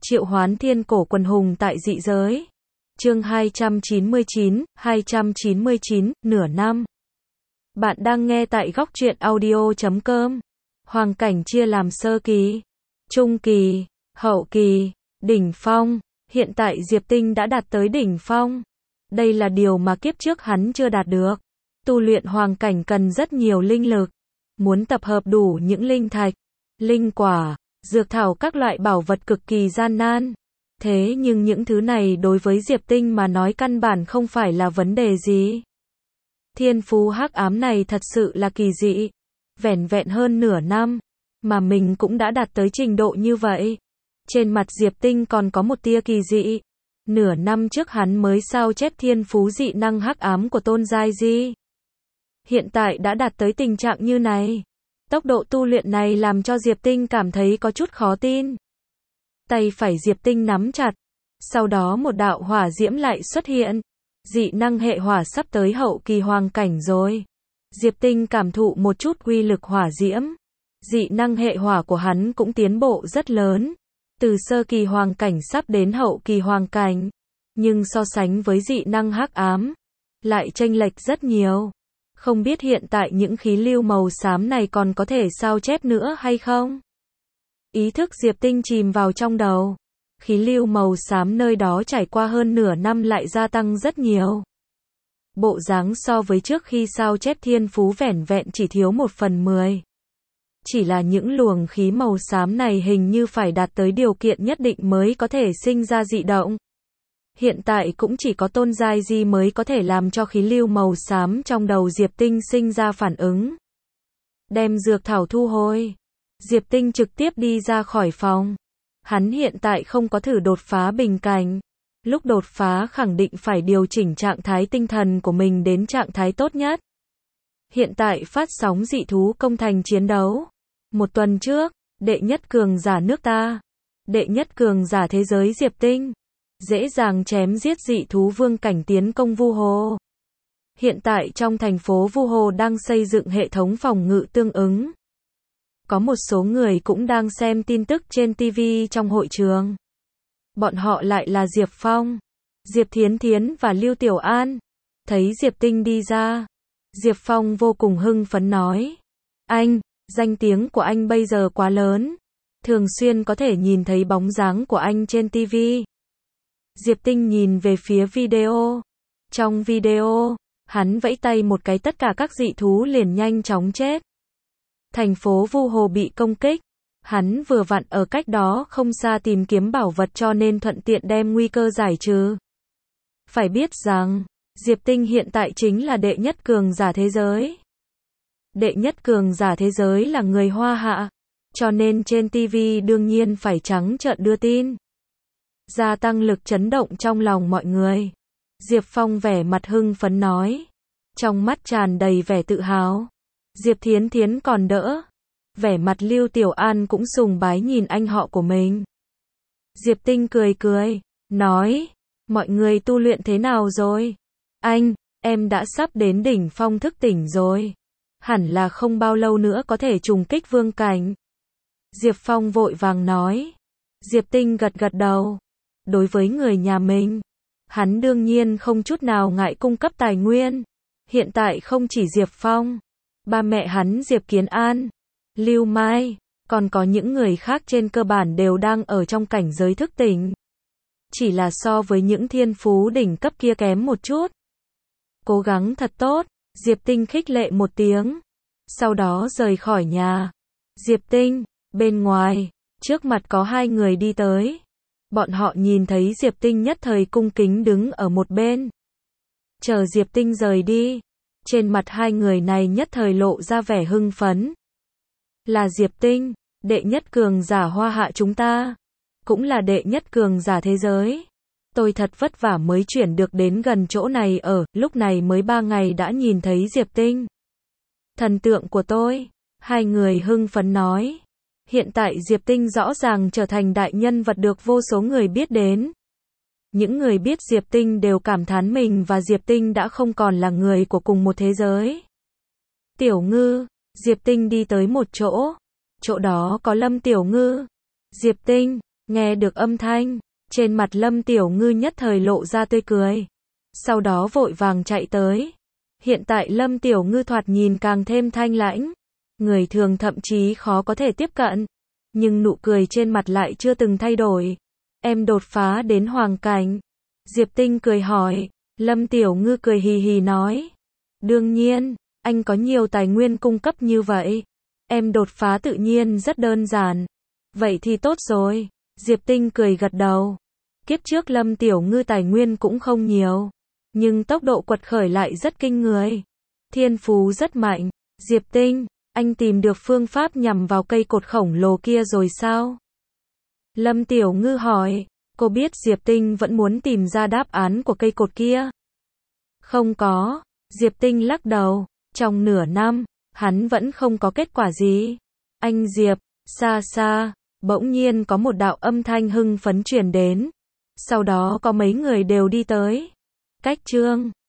Triệu hoán thiên cổ quần hùng tại dị giới. Chương 299, nửa năm. Bạn đang nghe tại góc truyện audio.com. Hoàng cảnh chia làm sơ kỳ, trung kỳ, hậu kỳ, đỉnh phong. Hiện tại Diệp Tinh đã đạt tới đỉnh phong. Đây là điều mà kiếp trước hắn chưa đạt được. Tu luyện hoàng cảnh cần rất nhiều linh lực. Muốn tập hợp đủ những linh thạch, linh quả, dược thảo các loại bảo vật cực kỳ gian nan. Thế nhưng những thứ này đối với Diệp Tinh mà nói căn bản không phải là vấn đề gì. Thiên phú hắc ám này thật sự là kỳ dị. Vẻn vẹn hơn nửa năm, mà mình cũng đã đạt tới trình độ như vậy. Trên mặt Diệp Tinh còn có một tia kỳ dị. Nửa năm trước hắn mới sao chép thiên phú dị năng hắc ám của Tôn Giai Di. Hiện tại đã đạt tới tình trạng như này. Tốc độ tu luyện này làm cho Diệp Tinh cảm thấy có chút khó tin. Tay phải Diệp Tinh nắm chặt. Sau đó một đạo hỏa diễm lại xuất hiện. Dị năng hệ hỏa sắp tới hậu kỳ hoàng cảnh rồi. Diệp Tinh cảm thụ một chút uy lực hỏa diễm. Dị năng hệ hỏa của hắn cũng tiến bộ rất lớn. Từ sơ kỳ hoàng cảnh sắp đến hậu kỳ hoàng cảnh. Nhưng so sánh với dị năng hắc ám, lại chênh lệch rất nhiều. Không biết hiện tại những khí lưu màu xám này còn có thể sao chép nữa hay không? Ý thức Diệp Tinh chìm vào trong đầu. Khí lưu màu xám nơi đó trải qua hơn nửa năm lại gia tăng rất nhiều. Bộ dáng so với trước khi sao chép thiên phú vẻn vẹn chỉ thiếu 1/10. Chỉ là những luồng khí màu xám này hình như phải đạt tới điều kiện nhất định mới có thể sinh ra dị động. Hiện tại cũng chỉ có Tôn Giai Di mới có thể làm cho khí lưu màu xám trong đầu Diệp Tinh sinh ra phản ứng. Đem dược thảo thu hồi. Diệp Tinh trực tiếp đi ra khỏi phòng. Hắn hiện tại không có thử đột phá bình cảnh. Lúc đột phá khẳng định phải điều chỉnh trạng thái tinh thần của mình đến trạng thái tốt nhất. Hiện tại phát sóng dị thú công thành chiến đấu. 1 tuần trước, đệ nhất cường giả nước ta, đệ nhất cường giả thế giới Diệp Tinh, dễ dàng chém giết dị thú vương cảnh tiến công Vu Hồ. Hiện tại trong thành phố Vu Hồ đang xây dựng hệ thống phòng ngự tương ứng. Có một số người cũng đang xem tin tức trên TV trong hội trường. Bọn họ lại là Diệp Phong, Diệp Thiến Thiến và Lưu Tiểu An. Thấy Diệp Tinh đi ra, Diệp Phong vô cùng hưng phấn nói: "Anh, danh tiếng của anh bây giờ quá lớn. Thường xuyên có thể nhìn thấy bóng dáng của anh trên TV." Diệp Tinh nhìn về phía video. Trong video, hắn vẫy tay một cái tất cả các dị thú liền nhanh chóng chết. Thành phố Vu Hồ bị công kích. Hắn vừa vặn ở cách đó không xa tìm kiếm bảo vật cho nên thuận tiện đem nguy cơ giải trừ. Phải biết rằng, Diệp Tinh hiện tại chính là đệ nhất cường giả thế giới. Đệ nhất cường giả thế giới là người Hoa Hạ, cho nên trên TV đương nhiên phải trắng trợn đưa tin. Gia tăng lực chấn động trong lòng mọi người. Diệp Phong vẻ mặt hưng phấn nói. Trong mắt tràn đầy vẻ tự hào. Diệp Thiến Thiến còn đỡ. Vẻ mặt Lưu Tiểu An cũng sùng bái nhìn anh họ của mình. Diệp Tinh cười cười, nói, mọi người tu luyện thế nào rồi? Anh, em đã sắp đến đỉnh phong thức tỉnh rồi. Hẳn là không bao lâu nữa có thể trùng kích vương cảnh. Diệp Phong vội vàng nói. Diệp Tinh gật gật đầu. Đối với người nhà mình, hắn đương nhiên không chút nào ngại cung cấp tài nguyên. Hiện tại không chỉ Diệp Phong, ba mẹ hắn Diệp Kiến An, Lưu Mai, còn có những người khác trên cơ bản đều đang ở trong cảnh giới thức tỉnh. Chỉ là so với những thiên phú đỉnh cấp kia kém một chút. Cố gắng thật tốt, Diệp Tinh khích lệ một tiếng. Sau đó rời khỏi nhà. Diệp Tinh, bên ngoài, trước mặt có 2 người đi tới. Bọn họ nhìn thấy Diệp Tinh nhất thời cung kính đứng ở một bên. Chờ Diệp Tinh rời đi. Trên mặt 2 người này nhất thời lộ ra vẻ hưng phấn. Là Diệp Tinh, đệ nhất cường giả Hoa Hạ chúng ta. Cũng là đệ nhất cường giả thế giới. Tôi thật vất vả mới chuyển được đến gần chỗ này ở, lúc này mới 3 ngày đã nhìn thấy Diệp Tinh. Thần tượng của tôi. 2 người hưng phấn nói. Hiện tại Diệp Tinh rõ ràng trở thành đại nhân vật được vô số người biết đến. Những người biết Diệp Tinh đều cảm thán mình và Diệp Tinh đã không còn là người của cùng một thế giới. Tiểu Ngư, Diệp Tinh đi tới một chỗ. Chỗ đó có Lâm Tiểu Ngư. Diệp Tinh, Nghe được âm thanh, trên mặt Lâm Tiểu Ngư nhất thời lộ ra tươi cười. Sau đó vội vàng chạy tới. Hiện tại Lâm Tiểu Ngư thoạt nhìn càng thêm thanh lãnh. Người thường thậm chí khó có thể tiếp cận. Nhưng nụ cười trên mặt lại chưa từng thay đổi. Em đột phá đến hoàng cảnh. Diệp Tinh cười hỏi. Lâm Tiểu Ngư cười hì hì nói. Đương nhiên, anh có nhiều tài nguyên cung cấp như vậy. Em đột phá tự nhiên rất đơn giản. Vậy thì tốt rồi. Diệp Tinh cười gật đầu. Kiếp trước Lâm Tiểu Ngư tài nguyên cũng không nhiều. Nhưng tốc độ quật khởi lại rất kinh người. Thiên phú rất mạnh. Diệp Tinh, anh tìm được phương pháp nhằm vào cây cột khổng lồ kia rồi sao? Lâm Tiểu Ngư hỏi. Cô biết Diệp Tinh vẫn muốn tìm ra đáp án của cây cột kia? Không có. Diệp Tinh lắc đầu. Trong nửa năm, hắn vẫn không có kết quả gì. Anh Diệp, xa xa, bỗng nhiên có một đạo âm thanh hưng phấn truyền đến. Sau đó có mấy người đều đi tới. Cách Trương